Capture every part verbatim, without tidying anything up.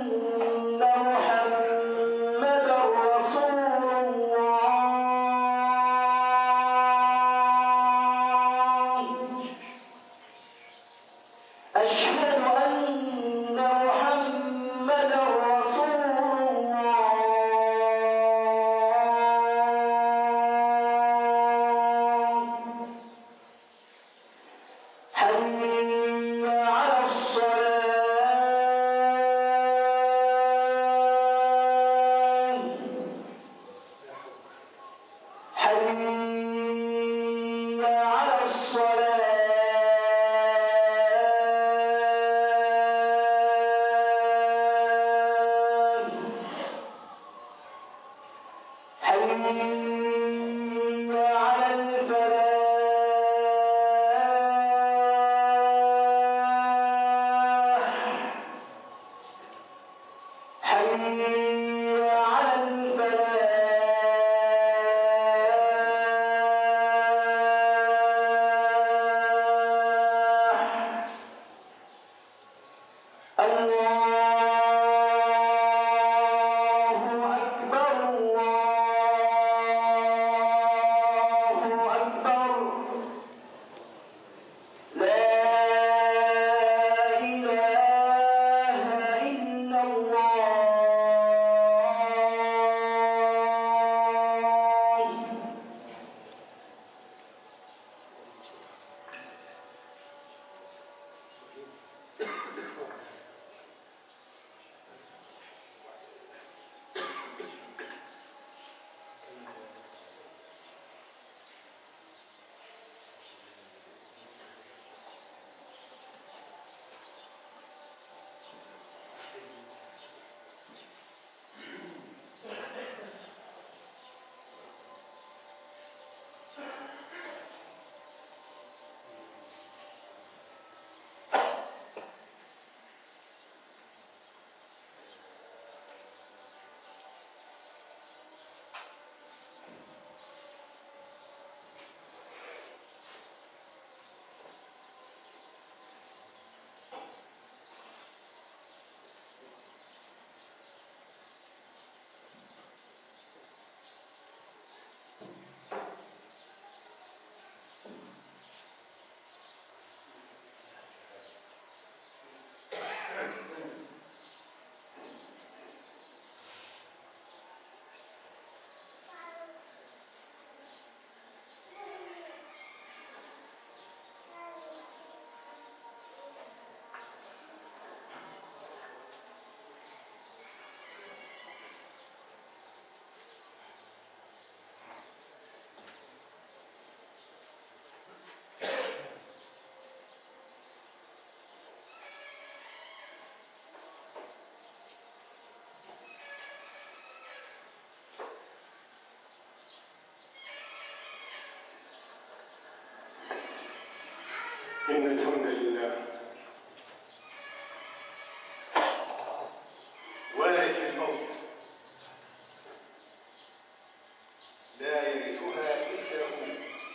إن الحمد لله وارث الموت لا يرثها إلا هو،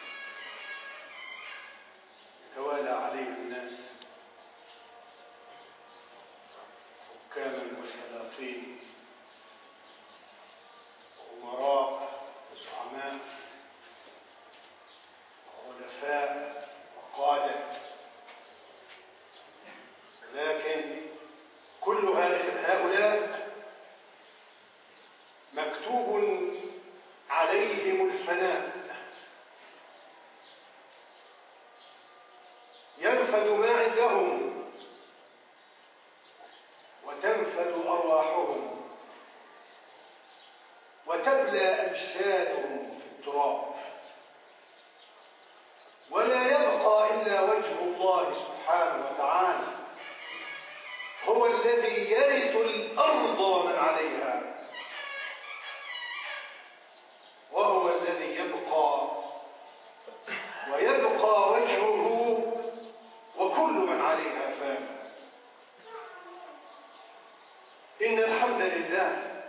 يتوالى عليه الناس حكاما وسلاطين وأمراء وزعماء وخلفاء وقادة، لكن كل هؤلاء مكتوب عليهم الفناء، ينفد ما عندهم وتنفد أرواحهم وتبلى أجسادهم في التراب، ولا يبقى إلا وجه الله سبحانه وتعالى، هو الذي يرث الأرض ومن عليها، وهو الذي يبقى ويبقى وجهه وكل من عليها فان. إن الحمد لله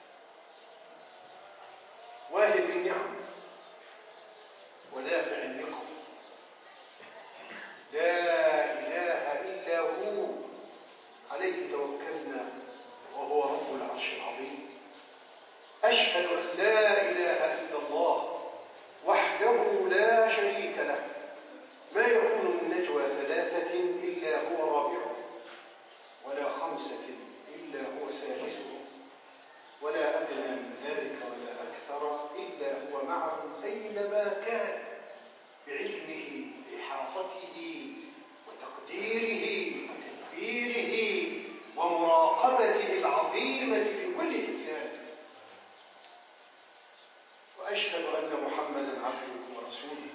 واهب النعم ودافع النقم، لا إله إلا هو، عليه توكلنا وهو أشهد أن لا إله إلا الله وحده لا شريك له، ما يكون من نجوى ثلاثة إلا هو رابعهم، ولا خمسة إلا هو سادسهم، ولا أدنى من ذلك ولا أكثر إلا هو معهم أينما كان، بعلمه بإحاطته وتقديره وتدبيره ومراقبته العظيمة لكل إنسان. وأشهد أن محمدًا عبده ورسوله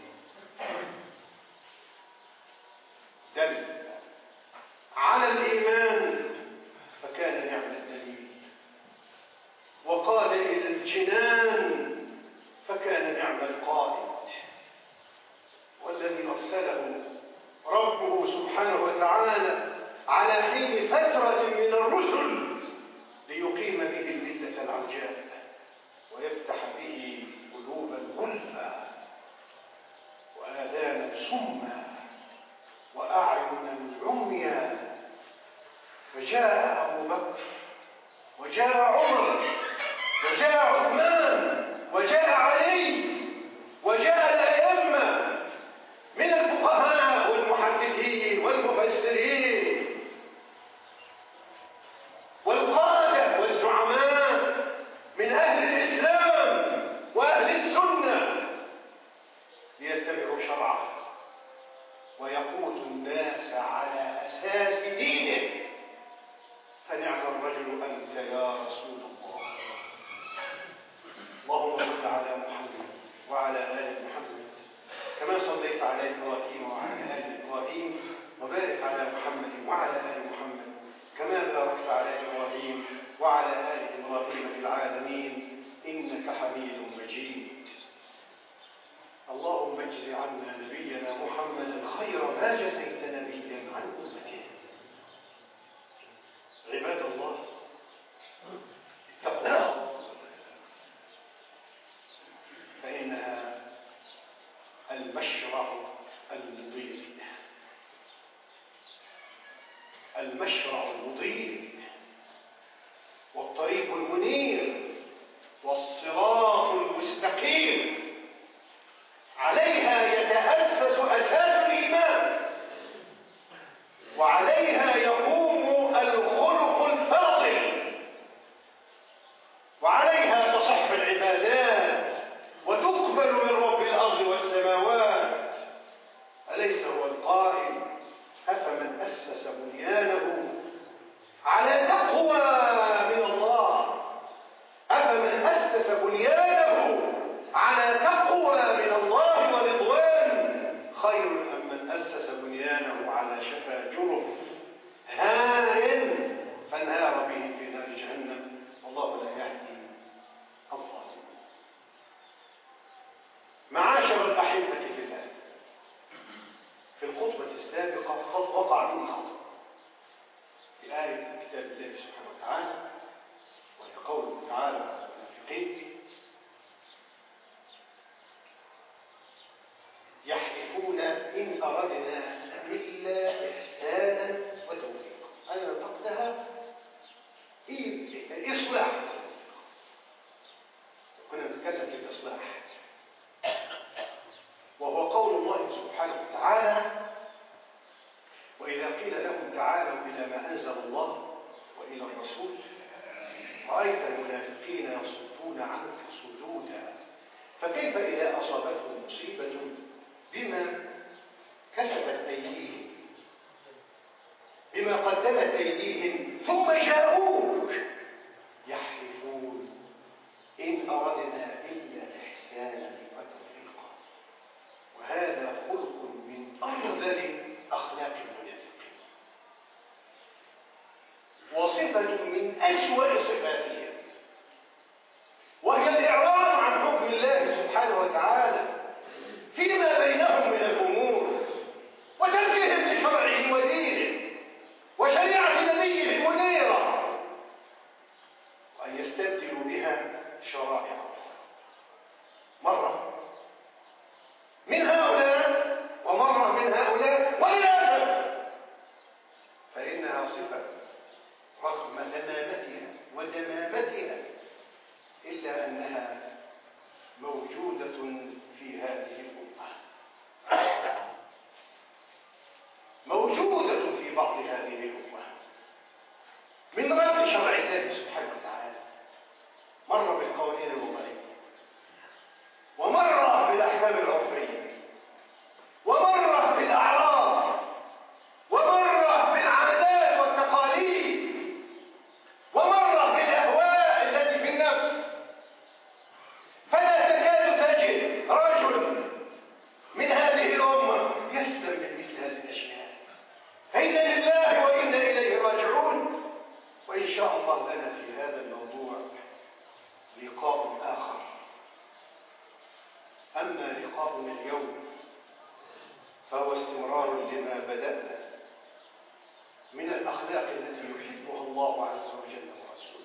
دل على الإيمان فكان نعم الدليل، وقاد إلى الجنان فكان نعم القائد، والذي أرسله ربه سبحانه وتعالى على حين فترة من الرسل ليقيم به الملة العرجاء ويفتح به قلوبا غلفا وآذانا صما وأعينا عميا. فجاء أبو بكر وجاء عمر وجاء عثمان وجاء علي وجاء الأئمة من الفقهاء والمحدثين والمفسرين والقادة والزعماء من أهل الإسلام وأهل السنة ليتبعوا شرعه ويقود الناس على أساس دينه. فنعم الرجل أنت يا رسول الله. اللهم صل على محمد وعلى آل محمد كما صليت على إبراهيم وعلى آل إبراهيم، وبارك على محمد وعلى آل محمد كما باركت على إبراهيم وعلى آل إبراهيم في العالمين إنك حميد مجيد. اللهم اجز عنا نبينا محمدا خير ما جزيت نبيا عن أمته. عباد الله، اتقوا الله، فإنها المشرع المضيء، المشرع المضيء والطريق المنير والصراط المستقيم. عليها يتأسس أساس الإيمان، وعليها يقوم الخلق الفاضل، وعليها تصح العبادات وتقبل من رب الأرض والسماوات. أليس هو القائل: أفمن أسس بنيانه على تقوى من الله، أفمن أسس بنيانه على تقوى من الله ورضوان خير أم من أسس بنيانه على شفا جرف هار فانهار به في نار جهنم، والله لا يهدي الظالمين. معاشر الأحبة في الله، في الخطبة السابقة قد وقع مني خطأ في آية من كتاب الله سبحانه وتعالى، وهي قوله تعالى على المنافقين: يحلفون إن أردنا إلا إحسانا وتوفيقا. أنا نطقتها إصلاح، كنا نتكلم في الإصلاح، وهو قول الله سبحانه وتعالى: وإذا قيل لهم تعالوا إلى ما أنزل الله وإلى الرسول رأيت المنافقين يصدون عنك صدودا فكيف إذا أصابتهم مصيبة بما كسبت أيديهم بما قدمت أيديهم ثم جاءوك يحلفون إن أردنا إلا إحسانا وتوفيقا. وهذا خلق من أفضل أخلاق المنافقين، وصفة من أسوأ صفاتهم، وهي الإعراض عن حكم الله سبحانه وتعالى فيما بينهم من الأمور، وتركهم لشرعه ودينه وشريعة نبيه المنيرة، وأن يستبدلوا بها شرائع مرة من هؤلاء ومرة من هؤلاء، وللأسف فإنها صفة رغم ذمامتها ودمامتها إلا أنها موجودة في هذه الأمة، موجودة في بعض هذه الأمة، من رد شرع الله سبحانه وتعالى، مرة بالقوانين الوضعية، ومرة بالأحكام العرفية، ومرة بالأعراض، ومرة بالعادات والتقاليد، ومرة بالأهواء التي في النفس. فلا تكاد تجد رجل من هذه الأمة يسلم من مثل هذه الأشياء. إنا لله وإنا إليه راجعون. وإن شاء الله لنا في هذا الموضوع لقاء آخر. أما لقاؤنا اليوم فهو استمرار لما بدأنا من الأخلاق التي يحبها الله عز وجل ورسوله،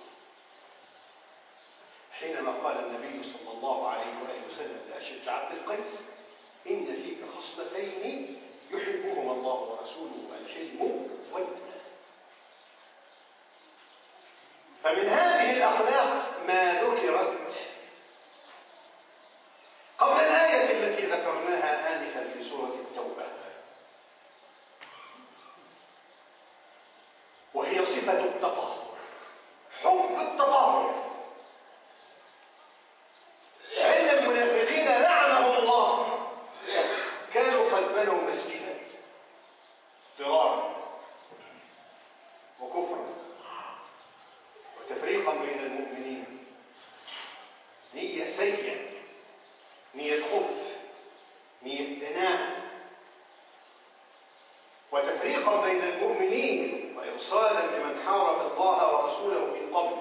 حينما قال النبي صلى الله عليه وآله وسلم لأشج عبد القيس: إن فيك خصلتين يحبهما الله ورسوله، الحلم والأناة. فمن هذه الأخلاق ما ذكرت قبل الآية التي ذكرناها آنفا في سورة التوبة، وهي صفة التطهر، حب التطهر. عند المنافقين لعنهم الله كانوا قد بنوا مسجدا ضرارا وكفرا وتفريقا بين المؤمنين، نية سيئة، نية خبث، نية دناء، وتفريقا بين المؤمنين وإرصادا لمن حارب الله ورسوله من قبل.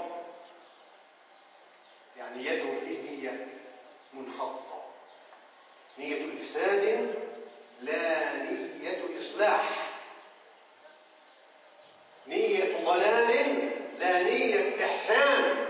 يعني يده فيه نية منحطة، نية إفساد لا نية إصلاح، نية ضلال لا نية إحسان،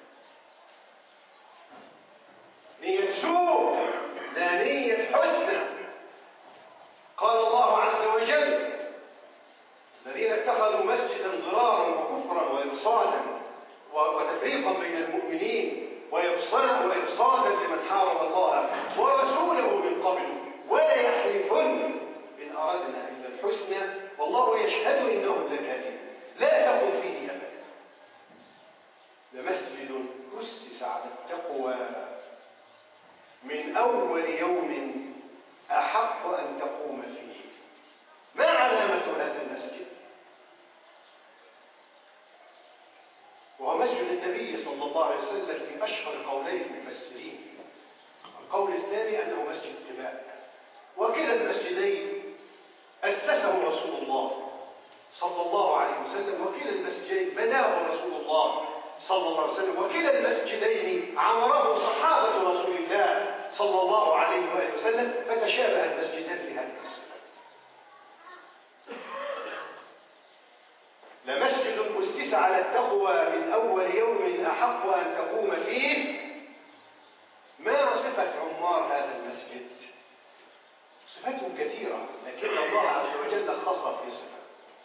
نية سوء لا نية حسنى. قال الله عز وجل: الذين اتخذوا مسجدا ضرارا وكفرا وإرصادا وتفريقا بين المؤمنين وإرصادا لمن حارب الله ورسوله من قبل ولا يحلفن إن أردنا إلا الحسنى والله يشهد إنهم لكاذبون. لا تقم فيه أبدا. لمسجد أسس على التقوى من أول يوم أحق أن تقوم فيه. ما علامة هذا المسجد؟ وهو مسجد النبي صلى الله عليه وسلم في أشهر قولي المفسرين. القول الثاني أنه مسجد قباء، وكلا المسجدين أسسه رسول الله صلى الله عليه وسلم، وكلا المسجدين بناه رسول الله صلى الله عليه وسلم، وكلا المسجدين عمره صحابة رسول الله صلى الله عليه وآله وسلم، فتشابه المسجدان في هذا الصفة. لمسجد أسس على التقوى من أول يوم أحق أن تقوم فيه. ما صفة عمار هذا المسجد؟ صفاتهم كثيرة، لكن الله عز وجل خص في صفة.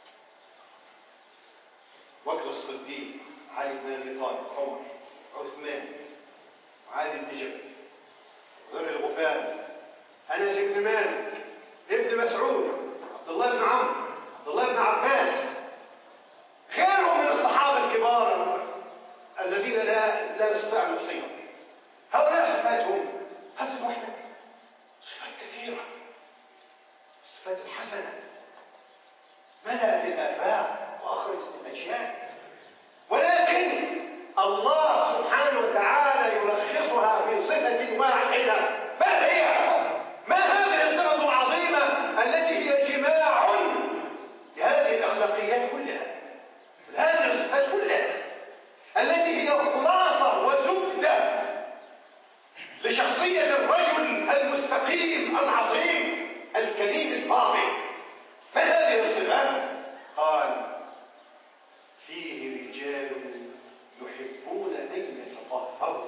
بكر الصديق، علي بن أبي طالب، عمر، عثمان، وعلي بن جبل، ذر الغفار، أنس بن مالك، ابن مسعود، عبد الله بن عمرو، عبد الله بن عباس، غيرهم من الصحابة الكبار الذين لا لا نستطيع أن نحصيهم. هؤلاء صفاتهم هذه وحدة، صفات كثيرة، الصفات الحسنة ملأت الآفاق وأخرجت الأجيال، ولكن الله سبحانه وتعالى يلخصها في صفة واحدة. ما هي؟ ما هذه الصفة العظيمة التي هي جماع لهذه الأخلاقيات كلها، هذه الصفات كلها التي هي خلاصة وزبدة لشخصية الرجل المستقيم العظيم الكريم الفاضل. ما هذه الصفات؟ قال: فيه رجال يحبون أن يتطهروا.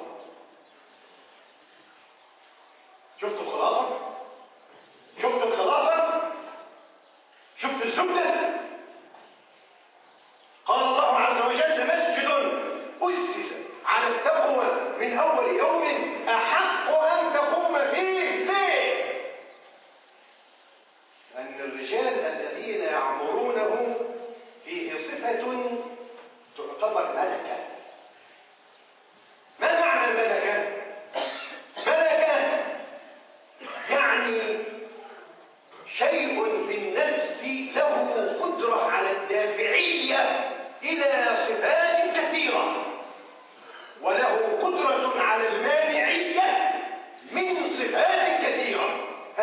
شفت الخلاصة؟ شفت الخلاصة؟ شفت الزبدة؟ قال الله عز وجل: مسجد أسس على التقوى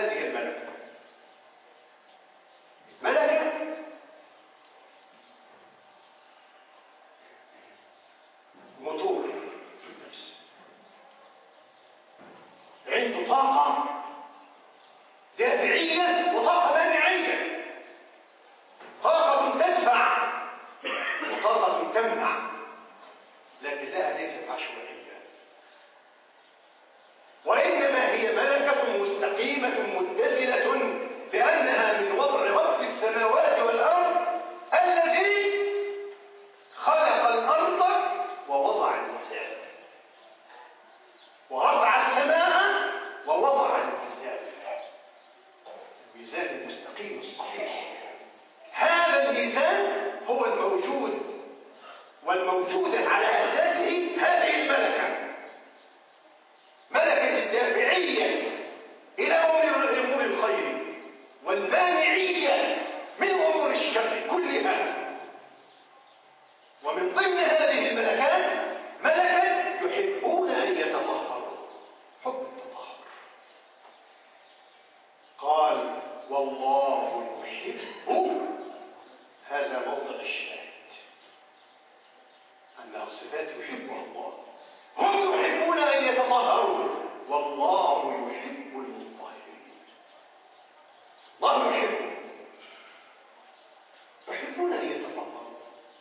هذه الملكة. ملكة موتور في النفس، عنده طاقة دافعية وطاقة مانعية، طاقة تدفع وطاقة تمنع، لكنها ليست عشوائية، وإنما هي ملكة مستقيمة متزنة بأنها من وضع رب السماوات والأرض الذي خلق الأرض ووضع الميزان، ورفع السماء ووضع الميزان، الميزان المستقيم الصحيح. هذا الميزان هو الموجود والموجودة على أساسه هذه الملكة، ملكة الدافعية إلى أمور الخير والمانعية من أمور الشر كلها. ومن ضمن هذه الملكات ملكة يحبون أن يتطهروا، حب التطهر. قال والله يحب، هذا موضع الشاهد، أنها صفات يحبها الله. هم يحبون أن يتطهروا والله يحب المطهرين. الله يحب، يحبون أن يتطهروا.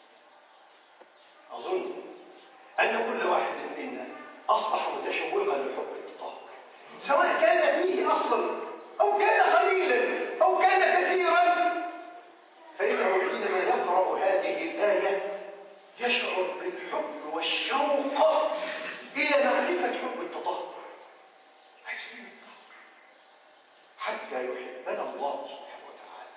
أظن أن كل واحد منا أصبح متشوقا لحب التطهر، سواء كان فيه أصلا أو كان قليلا أو كان كثيرا، فإنه حينما يقرأ هذه الآية يشعر بالحب والشوق إلى معرفة حب التطهر، عايزين التطهر حتى يحبنا الله سبحانه وتعالى.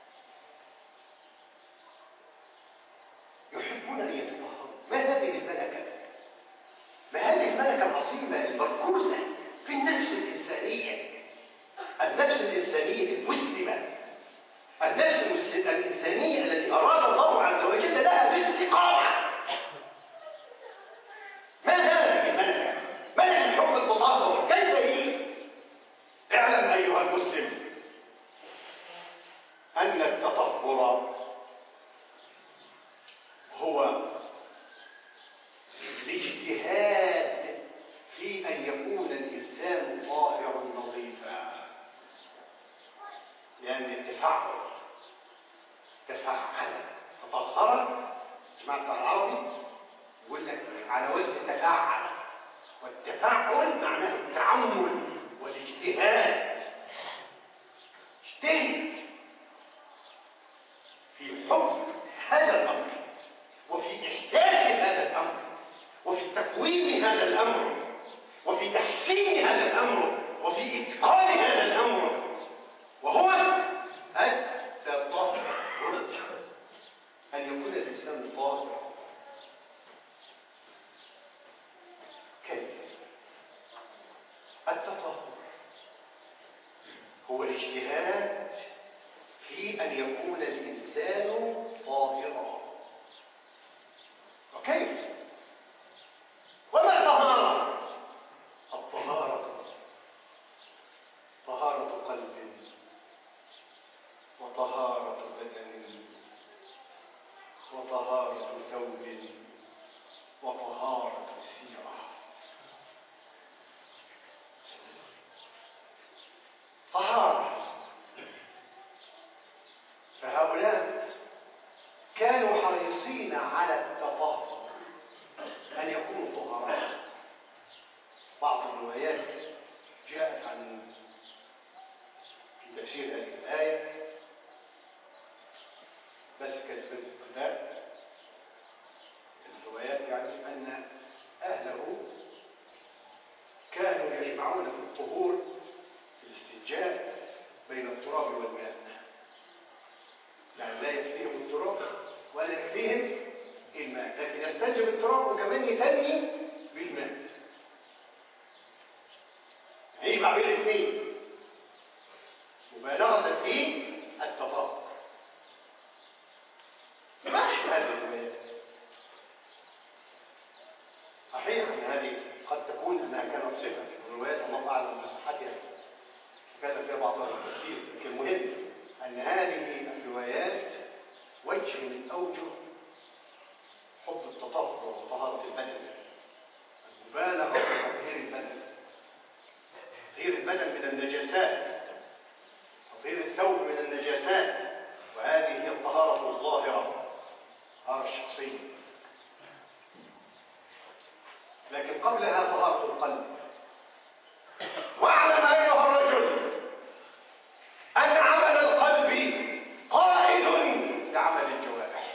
يحبون أن يتطهروا. ما هذه الملكة؟ ما هذه الملكة العظيمة المركوزة في النفس الإنسانية، النفس الإنسانية المسلمة، النفس الإنسانية التي أراد الله عز وجل لها الاستقامة. ما هذه الملكة؟ ملكة حب التطهر، كيف هي؟ اعلم أيها المسلم أن التطهر هو الاجتهاد في أن يكون الإنسان طاهرا نظيفا، لأن التفاعل تفاعل تطهر، سمعت العربي يقول لك على وزن تفاعل، والتفاعل معناه التعمل والاجتهاد. اجتهد في حب هذا الأمر، وفي إحداث هذا الأمر، وفي تكوين هذا الأمر، وفي تحسين هذا الأمر، وفي إتقان هذا الأمر، وهو التطهر، أن يكون الإنسان طاهر. كيف؟ التطهر هو الاجتهاد في أن يكون الإنسان طاهرا. وكيف؟ وما الطهارة؟ الطهارة طهارة قلب وطهارة بدن وطهارة ثوب وطهارة سيرة. طهارة. فهؤلاء كانوا حريصين على التطهر، أن يكونوا طهراء. بعض الروايات جاءت عن في تفسير هذه الآية بس كتب الكتاب الروايات، يعني أن أهله كانوا يجمعون في الطهور في الاستنجاء بين التراب والماء، يعني لا يكفيهم التراب ولا يكفيهم الماء، لكن يستنجي بالتراب وكمان يتني بالماء، يجمع بين الاثنين مبالغة في التطهر. ماشي هذه الروايات صحيح، هذه قد تكون انها كانت صفه من الروايات، الله اعلم بصحتها، تكلم فيها بعض التفسير، لكن المهم أن هذه الروايات وجه من أوجه حب التطهر وطهارة البدن، المبالغة في تطهير البدن، تطهير البدن من النجاسات، تطهير الثوب من النجاسات، وهذه هي الطهارة الظاهرة، الطهارة الشخصية. لكن قبلها طهارة القلب. واعلم أيها الرجل أن عمل القلب قائد لعمل الجوارح،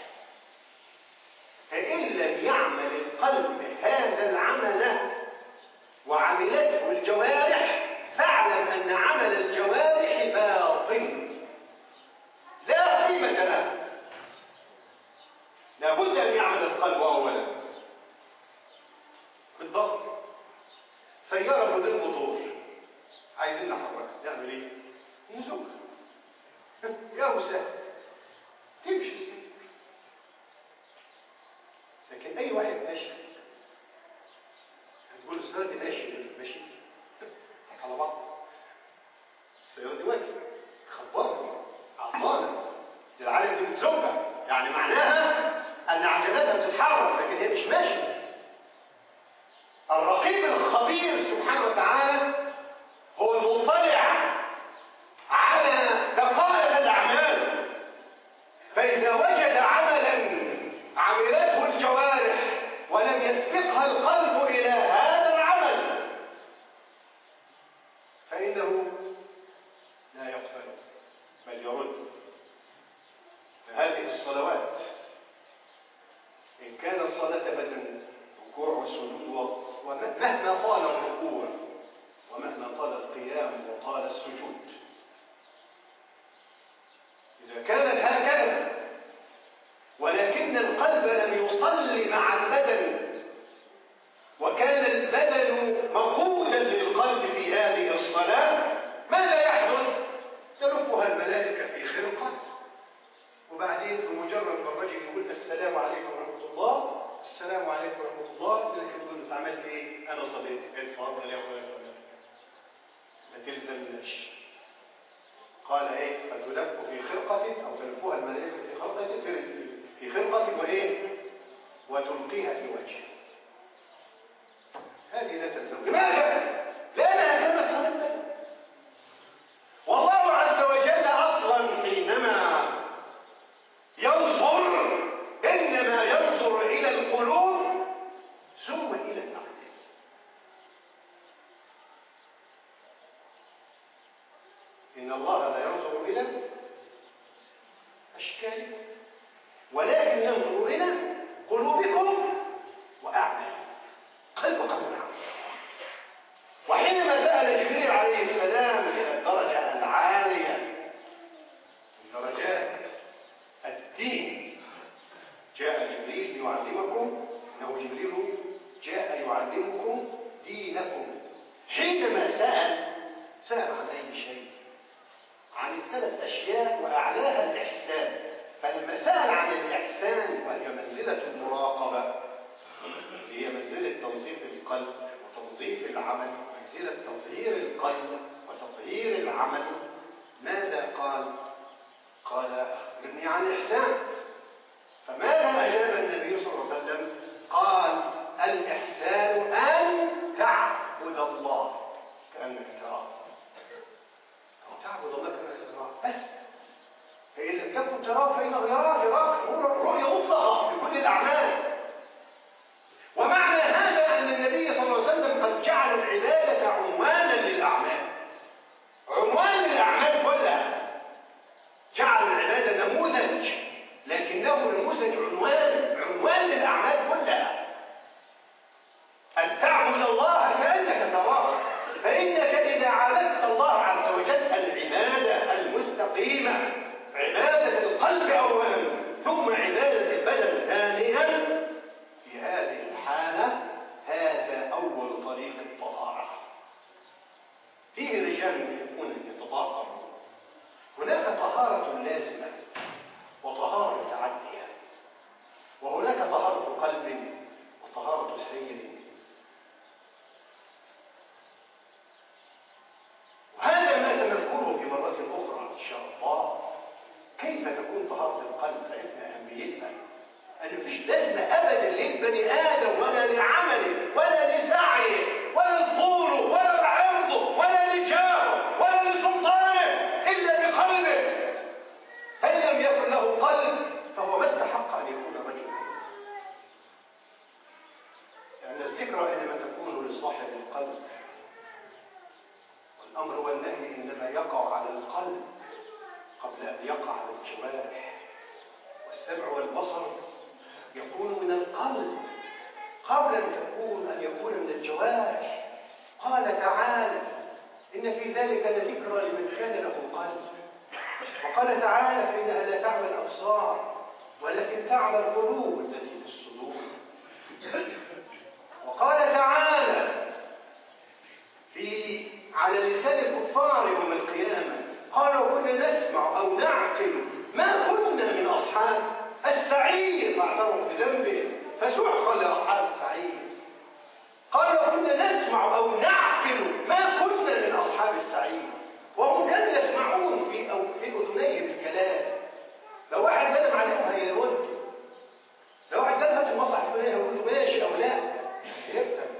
فإن لم يعمل القلب هذا العمل وعملته الجوارح فاعلم أن عمل الجوارح باطل لا قيمة له. لابد أن يعمل القلب أولا. بالضبط سيارة بدون موتور عايزين نحركها نعمل ايه؟ نزوق يا وسهل تمشي السير. لكن اي واحد ماشي هتقول السيارة دي ماشي ماشي على بعض، السيارة دي واقفة خبرني عطلانة دي العالم دي بتزوقها، يعني معناها ان عجلاتها بتتحرك لكن هي مش ماشية. الرقيب الخبير سبحانه وتعالى هو المطلع على دقائق الأعمال، فإذا وجد عملا عملته الجوارح ولم يسبقها القلب إلى هذا العمل فإنه لا يقبل بل يرد. فهذه الصلوات إن كان الصلاة بدن ركوع وسجود ومهما طال الركوع ومهما طال القيام وطال السجود، إذا كانت هكذا ولكن القلب لم يصلي مع البدن وكان البدن مقودا للقلب في هذه الصلاة، ماذا يحدث؟ تلفها الملائكة في خرقة، وبعدين بمجرد ما الرجل يقول السلام عليكم ورحمة الله، السلام عليكم ورحمة الله، لكن تقول له عملت ايه؟ انا صليت. اتفضل يا اخويا صليت. ما تلزمناش. قال ايه؟ فتلف في خرقة او تلفها الملائكة في خرقة في خرقة وايه؟ وتلقيها في وجهه. هذه لا تلزم. لماذا؟ لانها كانت صلاه. والله عز وجل اصلا حينما ينظر انما ينظر الى القلوب ثم الى الاعمال. ان الله لا ينظر الى اشكالكم ولكن ينظر الى قلوبكم واعمالكم. قلبكم واعمالكم. وحينما سال جبريل عليه السلام الى الدرجه العاليه من درجات الدين، جاء جبريل يعلمكم، انه جبريل جاء يعلمكم دينكم. حينما سال سال عن اي شيء؟ عن الثلاث اشياء واعلاها الاحسان. فلما سال عن الاحسان وهي منزله المراقبه، هي منزله تنظيف القلب وتنظيف العمل، منزله تطهير القلب وتطهير العمل، ماذا قال؟ قال اخبرني عن الاحسان. فماذا اجاب النبي صلى الله عليه وسلم؟ قال الاحسان ان تعبد الله كانك تراه. تعبد الله كانك تراه بس، فان لم تكن تراه فانه يراك. يراك رؤيه مطلقه في كل الاعمال. ومعنى هذا ان النبي صلى الله عليه وسلم قد جعل العباده عنوانا للاعمال، عنوان للاعمال كلها. جعل العباده نموذج، لكنه نموذج عنوان، عنوان للاعمال كلها. ان تعبد الله كانك تراه، فانك اذا عبدت الله عز وجل العباده المستقيمه، عباده القلب اولا ثم عباده البدن ثانيا، في هذه الحاله هذا اول طريق الطهاره. فيه رجال يحبون ان يتطهروا. هناك طهاره لازمه وطهاره متعديه، وهناك طهاره قلب وطهاره سير. وهذا ما القلب، عرفنا أهميتها، أن مفيش لازمة أبدا للبني آدم ولا لعمله ولا لسعيه ولا لطوله ولا لعرضه ولا لجاهه ولا لسلطانه إلا بقلبه. فإن لم يكن له قلب فهو ما استحق أن يكون رجلا. لأن الذكرى إنما تكون لصاحب القلب، والأمر والنهي إنما يقع على القلب قبل أن يقع على الجوارح، والسمع والبصر يكون من القلب قبل أن تكون أن يكون من الجوارح. قال تعالى: إن في ذلك لذكرى لمن كان له قلب. وقال تعالى: فإنها لا تعمى الأبصار ولكن تعمى القلوب التي في الصدور. وقال تعالى في على لسان الكفار يوم القيامة: قالوا كنا نسمع أو نعقل ما كنا من أصحاب السعير، فاعترفوا بذنبهم فسحقا لأصحاب السعير. قالوا كنا نسمع أو نعقل ما كنا من أصحاب السعير، وهم كانوا يسمعون في أو في أذنيهم الكلام. لو واحد كلم عليهم هيرد، لو واحد كلم هات المصلحة الفلانية هيقول له ماشي أو لا، يفهم.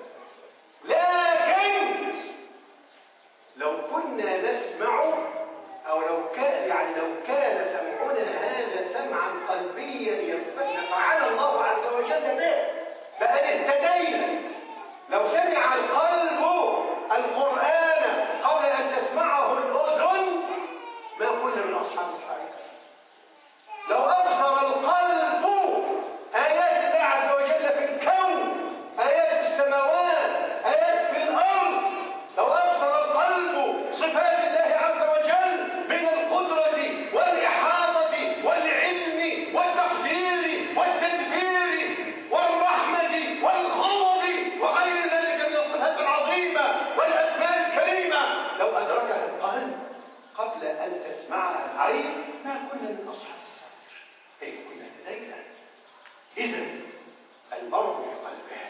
لكن لو كنا نسمع أو لو كان يعني لو كان سمعنا هذا سمعا قلبيا نفعنا الله عز وجل به بأن اهتدينا. لو سمع القلب القرآن قبل أن تسمعه الأذن ما كنا من أصحاب السعير. لو أبصر القلب آيات الله عز وجل في الكون، آيات في السماوات، آيات في الأرض، لو أبصر القلب صفات الله عز وجل من القدرة والإحاطة والعلم والتقدير والتدبير والرحمة والغضب وغير ذلك من الصفات العظيمة والأسماء الكريمة، لو أدركها القلب قبل أن تسمعها العين ما كنا من أصحاب السعير، أي كنا لدينا. إذن المرء بقلبه،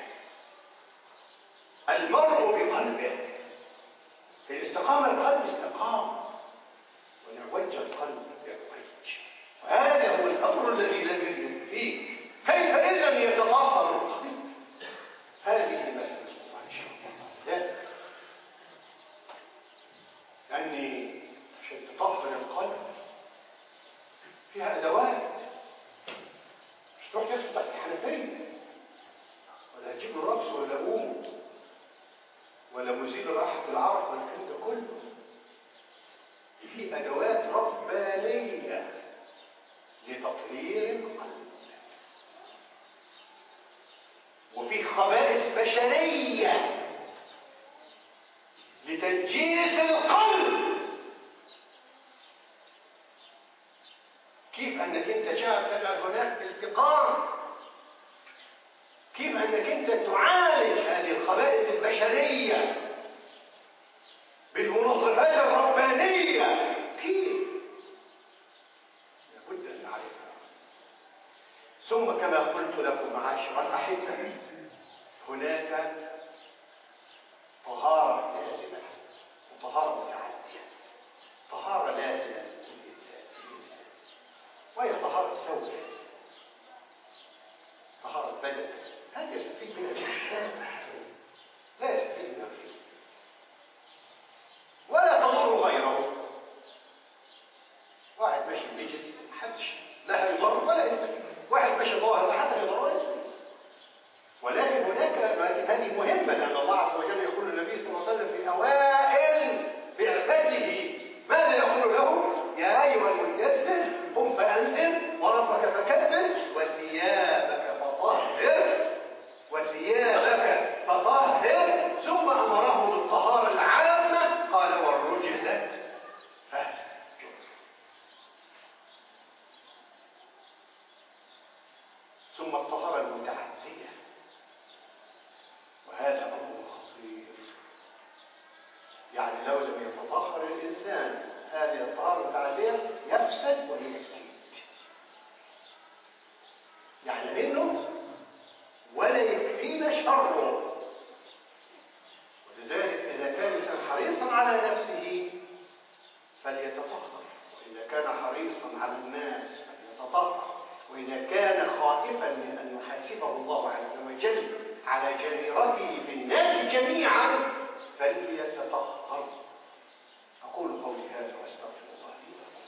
المرء بقلبه. الاستقامة القلب استقام، ونعوج القلب يعوج، وهذا هو الأمر الذي لم يرد فيه. كيف إذن يتطهر القلب؟ هذه مسألة إن شاء الله. لأني عشان تطهر القلب فيها أدوات، مش تروح تسكت تحت الحنفية ولا تجيب له رقص ولا قوم ولا مزيل راحة العرق ولا الكلام ده كله. في أدوات ربانية لتطهير القلب، وفي خبائث بشرية لتنجيس القلب. كيف أنك أنت جاءت هناك التقام، كيف أنك أنت تعالج هذه الخبائث البشرية بالمنظمات الربانية، كيف؟ لابد أن نعرفها. ثم كما قلت لكم معاشر الأحبة، هناك طهارة لازمة وطهارة متعدية. طهارة لازمة للإنسان وهي طهارة ثوبه، طهارة بدن، هل يستفيد منها الإنسان؟ لا يستفيد منها فيه ولا تضر غيره. واحد ماشي بيجس محدش لا يضر ولا يستفيد، واحد ماشي ظاهر حتى يضر ولا يستفيد. ولكن هناك هذه مهمة، لأن الله عز وجل يقول للنبي صلى الله عليه وسلم في أوائل بعثته ماذا يقول له؟ يا أيها المدثر قم فأنذر وربك فكبر وثيابك فطهر وثيابك فطهر. ثم أمره بالطهارة العامة، قال والرجز فاهجر. ثم الطهارة المتعدية، وهذا أمر خطير. يعني لو لم يتطهر الإنسان هذه الطهارة المتعدية يفسد ويفسد، يعني منه ولا يكفينا شره. ولذلك إذا كان الإنسان حريصا على نفسه فليتطهر، وإذا كان حريصا على الناس يتطهر، وإذا كان خائفا من أن يحاسبه الله عز وجل على جريرته في الناس جميعا فليتطهر. أقول قولي هذا وأستغفر الله لي ولكم.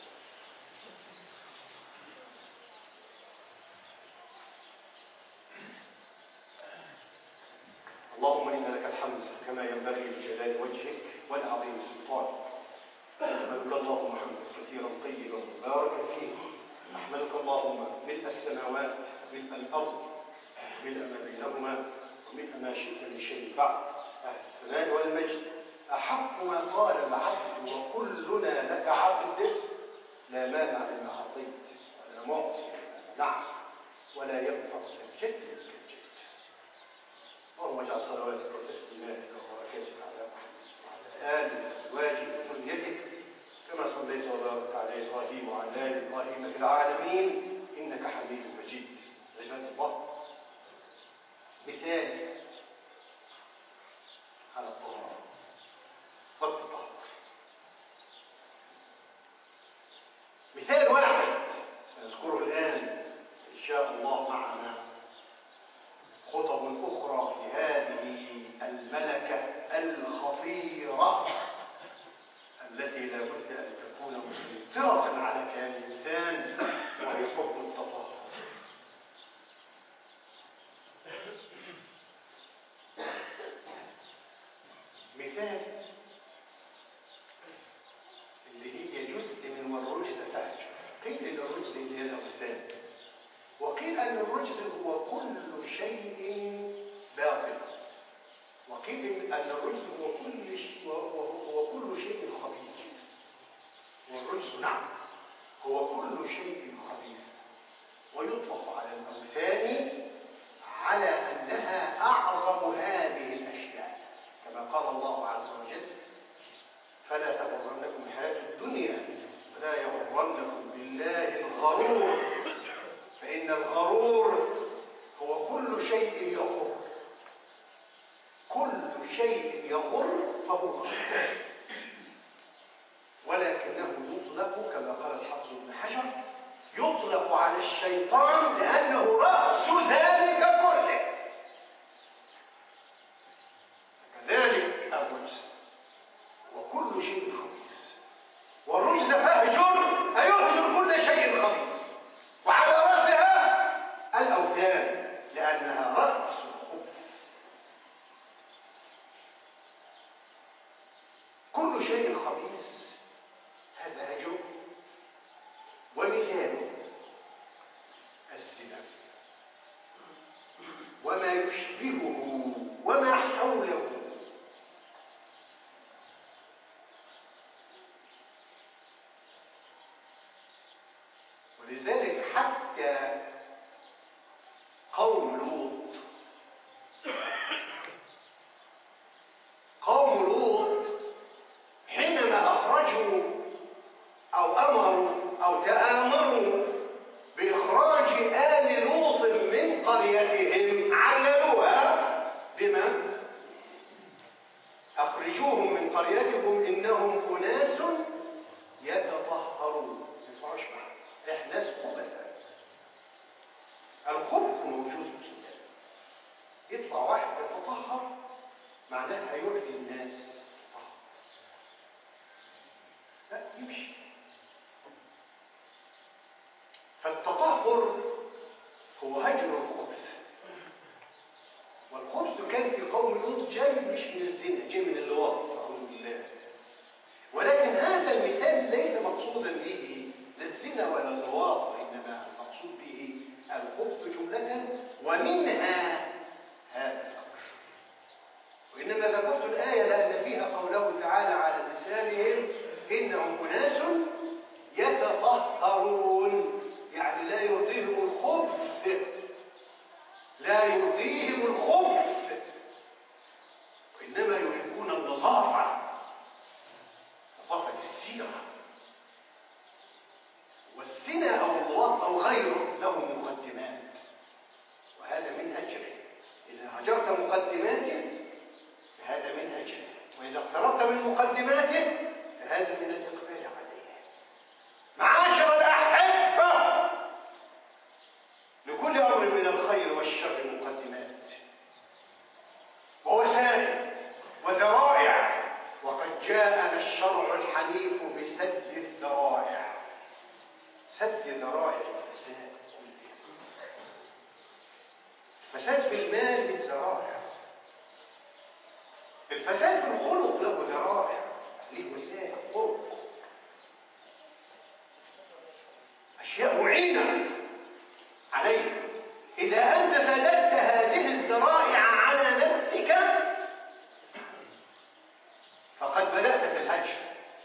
اللهم إن لك الحمد كما ينبغي لجلال وجهك والعظيم سلطانك. أحمدك اللهم حمدا كثيرا طيبا مباركا فيه. أحمدك اللهم ملء السماوات ملء الأرض ملء ما بينهما وملء ما شئت من شيء بعد. أهل الثناء والمجد أحق ما قال العبد وكلنا لك عبد، لا مانع لما أعطيت ولا معطي لما منعت ولا ينفع ذا الجد منك الجد. اللهم اجعل صلواتك وتسليماتك وبركاتك على محمد وعلى آله وأزواجه وذريته كما صليت وباركت على إبراهيم وعلى آل إبراهيم في العالمين إنك حميد مجيد. عباد الله، مثال على الطهارة والتطهر، مثال واحد سنذكره الآن إن شاء الله معنا خطب أخرى في هذه الملكة الخطيرة التي لا بد أن تكون مسيطرة على كيان الإنسان، وهي حب التطهر. مثال اللي هي جزء من والرجز فهجر. قيل ان الرجز اللي هي الاوثان، وقيل ان الرجز هو كل شيء باطل، وقيل ان الرجز هو كل شيء وهو كل شيء خبيث. والرجز نعم هو كل شيء خبيث، ويطلق على الاوثان على انها اعظم هذه الاشياء، كما قال الله عز وجل: فلا تغرنكم الحياة الدنيا ولا يغرنكم بالله الغرور، فإن الغرور هو كل شيء يغر، كل شيء يغر فهو غرور، ولكنه يطلق كما قال الحافظ ابن حجر يطلق على الشيطان لأنه رأس ذلك كله. كذلك الرجز وكل شيء خبيث، والرجز فاهجر أيهجر كل شيء خبيث، وعلى رأسها الأوثان لأنها رأس الخبث. كل شيء خبيث هذا هجر. ومثاله الزنا وما يشبهه وما حوله. ولذلك حتى قوم لوط قوم لوط حينما أخرجوا أو أمروا أو تآمروا بإخراج آل لوط من قريتهم عللوها بما أخرجوهم من قريتكم إنهم أناس يتطهرون. ينفعوش معنا، إحنا ناس خبثاء. الخبث موجود في الكتاب. يطلع واحد يتطهر معناها يؤذي الناس، لا يمشي. فالتطهر هو هجر الخبث، والخبث كان في قوم لوط جاي مش من الزنا، جاي من اللواط أعوذ بالله. ولكن هذا المثال ليس مقصودا به لا الزنا ولا اللواط، وإنما المقصود به الخبث جملة ومنها هذا الأمر. وإنما ذكرت الآية لأن فيها قوله تعالى على لسانهم إنهم أناس يتطهرون، يعني لا يرضيهم الخبث، لا يرضيهم الخبث، وإنما يحبون النظافة، نظافة السيرة. والزنا أو اللواط أو غيره له مقدمات، وهذا من هجره. إذا هجرت مقدماته فهذا من هجره، وإذا اقتربت من مقدماته فهذا من الإقبال عليه. معاشر الأحبة، العنيف بسد الذرائع. سد ذرائع الفساد. الفساد في المال من ذرائع. الفساد في الخلق له ذرائع، ليه وسائل خلق، أشياء معينة عليه. إذا أنت سددت هذه الذرائع على نفسك فقد بدأت في الهجر،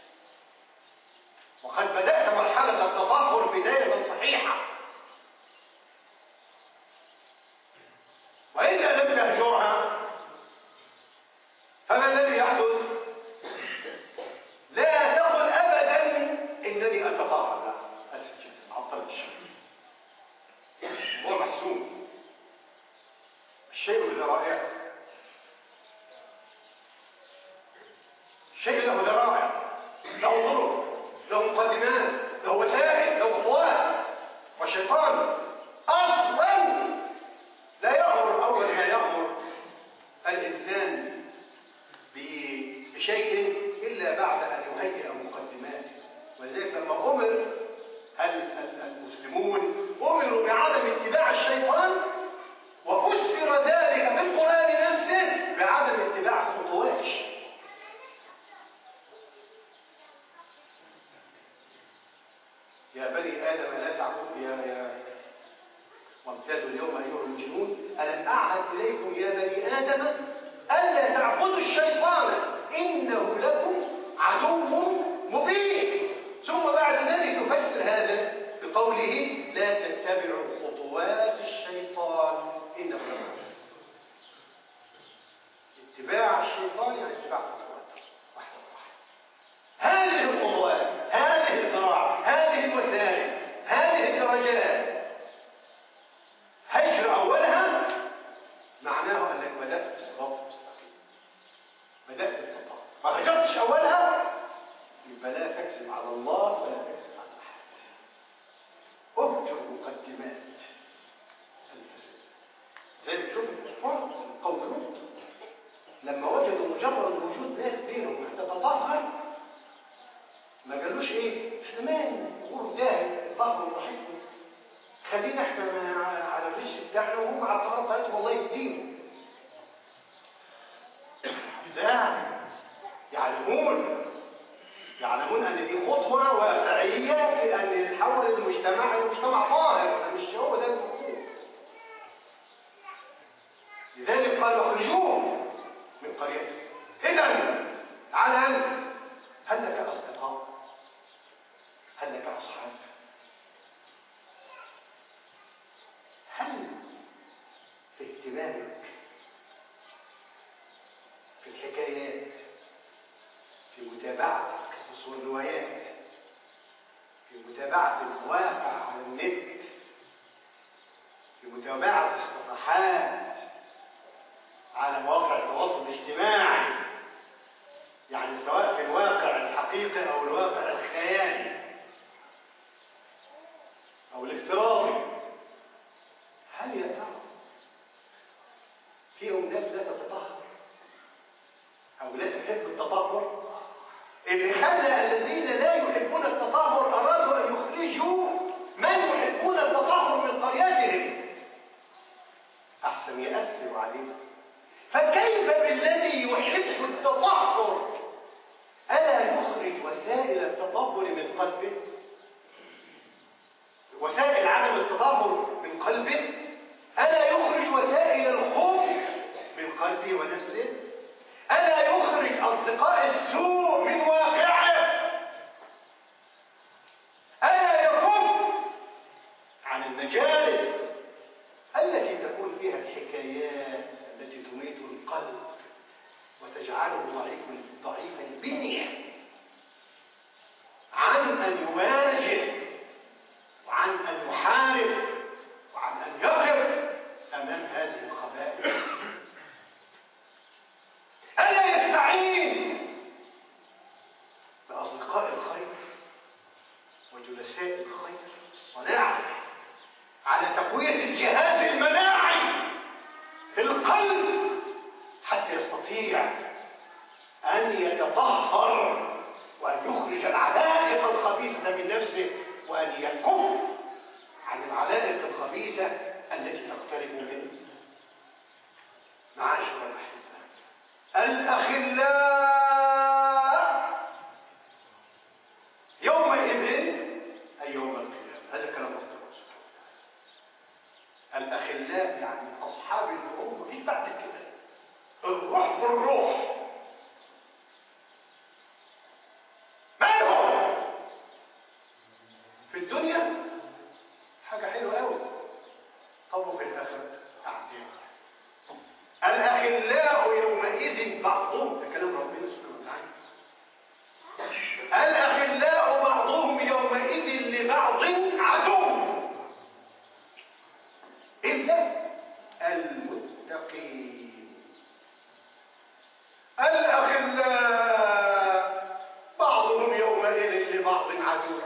وقد بدأت مرحلة التطهر بداية صحيحة. وإذا لم تهجرها فما الذي يحدث؟ لا تقل أبدا إنني أتطهر، لا، أسف جدا، عطلت الشيء. هو محسوم. الشيء الذرائع، الشيء له ذرائع، له طرق، له مقدمات، له وسائل، له خطوات. والشيطان أصلا لا يأمر أول ما يأمر الإنسان بشيء إلا بعد أن يهيئ مقدماته. ولذلك لما أمر المسلمون أمروا بعدم اتباع الشيطان، وفسر ذلك في القرآن نفسه بعدم اتباع خطوات الشيطان. يا بني آدم لا تعبدوا يا يا وامتازوا اليوم أيها المجرمون ألم أعهد إليكم يا بني آدم ألا تعبدوا الشيطان إنه لكم عدو مبين. ثم بعد ذلك يفسر هذا بقوله لا تتبعوا خطوات الشيطان إنه لكم. اتباع الشيطان يعني اتباع خطوات واحدة واحدة. هذه الخطوات، هذه الذراع، هذه الوسائل، هذه الدرجات، هجر أولها معناه أنك بدأت في الصراط المستقيم، بدأت بالتطهر. ما هجرتش أولها يبقى لا تكذب على الله ولا تكذب على أحد. اهجر مقدمات الفساد. زي ما تشوف الكفار قوم لوط لما وجدوا مجرد وجود ناس بينهم تتطهر ما قالوش ايه احنا مالنا نقول ده الطهر براحتنا، خلينا احنا على الريش بتاعنا وهم على الطهاره بتاعتهم الله يهديهم. لا، يعلمون يعلمون ان دي خطوه واقعيه في ان نحول المجتمع الى مجتمع طاهر، مش هو ده المفروض. لذلك قالوا اخرجوهم من قريتهم. اذا على انت هل لك اصدقاء؟ هل لك اصحاب؟ هل في اهتمامك في الحكايات، في متابعة القصص والروايات، في متابعة الواقع على النت، في متابعة الصفحات على مواقع التواصل الاجتماعي، يعني سواء في الواقع الحقيقي أو الواقع الخيالي أو الافتراضي، هل يا ترى فيهم ناس لا تتطهر أو لا تحب التطهر؟ اللي خلى الذين لا يحبون التطهر أرادوا أن يخرجوا من يحبون التطهر من قريتهم أحسن يأثر عليه. فكيف بالذي يحب التطهر ألا يخرج وسائل التطهر من قلبه؟ وسائل عدم التطهر من قلبه؟ ألا يخرج وسائل الخوف من قلبه ونفسه؟ ألا يخرج أصدقاء السوء من واقعه؟ ألا يكف عن المجالس التي تكون فيها الحكايات التي تميت القلب وتجعله ضعيف ضعيف البنية عن أن يواجه وعن أن يحارب وعن أن يقف أمام هذه الخبائث؟ ألا يستعين بأصدقاء الخير وجلساء الخير الصناعة على تقوية الجهاز المناعي في القلب حتى يستطيع أن يتطهر وأن يخرج العلائق الخبيثة من نفسه، وأن يكف عن العلائق الخبيثة التي تقترب منه. معاشر الأحبة، الأخلاء يومئذ أي يوم القيامة، هذا كلام الله سبحانه وتعالى. الأخلاء يعني أصحاب الأمة، في بعد كده الروح بالروح. ما هو في الدنيا حاجة حلوة قوي، طب في الآخرة أعدين. الأخلاء يومئذ بعضهم، ده كلام ربنا سبحانه وتعالى، الأخلاء بعضهم يومئذ لبعض عدو إلا المتقين. الأخلاء بعضهم يومئذ لبعض عدو،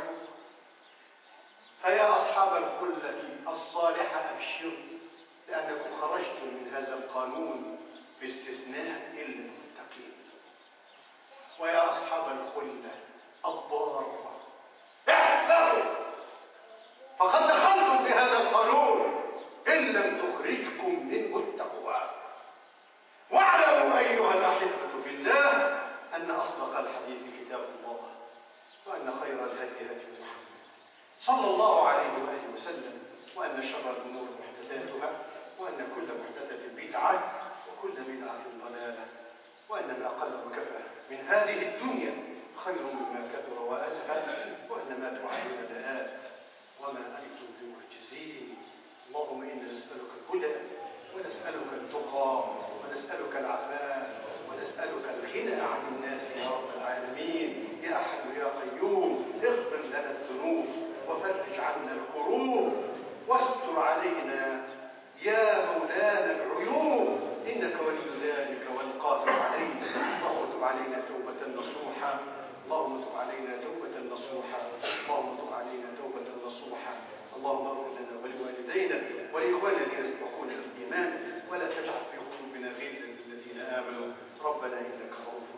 فيا أصحاب الخلة الصالحة أبشروا، لأنكم خرجتم من هذا القانون باستثناء إلا المتقين. ويا أصحاب الخلة الضارة احذروا، فقد دخلتم في هذا القانون إن لم تخرجكم منه التقوى. واعلموا أيها الأحبة في الله أن أصدق الحديث كتاب الله، وأن خير الهدي هدي محمد صلى الله عليه وآله وسلم، وأن شر الأمور محدثاتها، وأن كل محدثة بدعة، وكل بدعة ضلالة، وأن ما قل وكفى من هذه الدنيا خير مما كثر وألهى، وأن ما توعدون لآت وما أنتم بمعجزين. اللهم إنا نسألك الهدى، ونسألك التقى، ونسألك العفاف، ونسألك الغنى عن الناس يا رب العالمين. يا أحد يا قيوم، اغفر لنا الذنوب وفرج عنا الكروب، واستر علينا يا مولانا العيوب، إنك ولي ذلك والقادر عليه. اللهم تب علينا توبة نصوحا، اللهم تب علينا توبة نصوحا، اللهم تب علينا توبة نصوحا. اللهم اغفر لنا ولوالدينا ولإخواننا الذين سبقونا بالإيمان، ولا تجعل في قلوبنا غلا للذين آمنوا. ربنا إنك رؤوف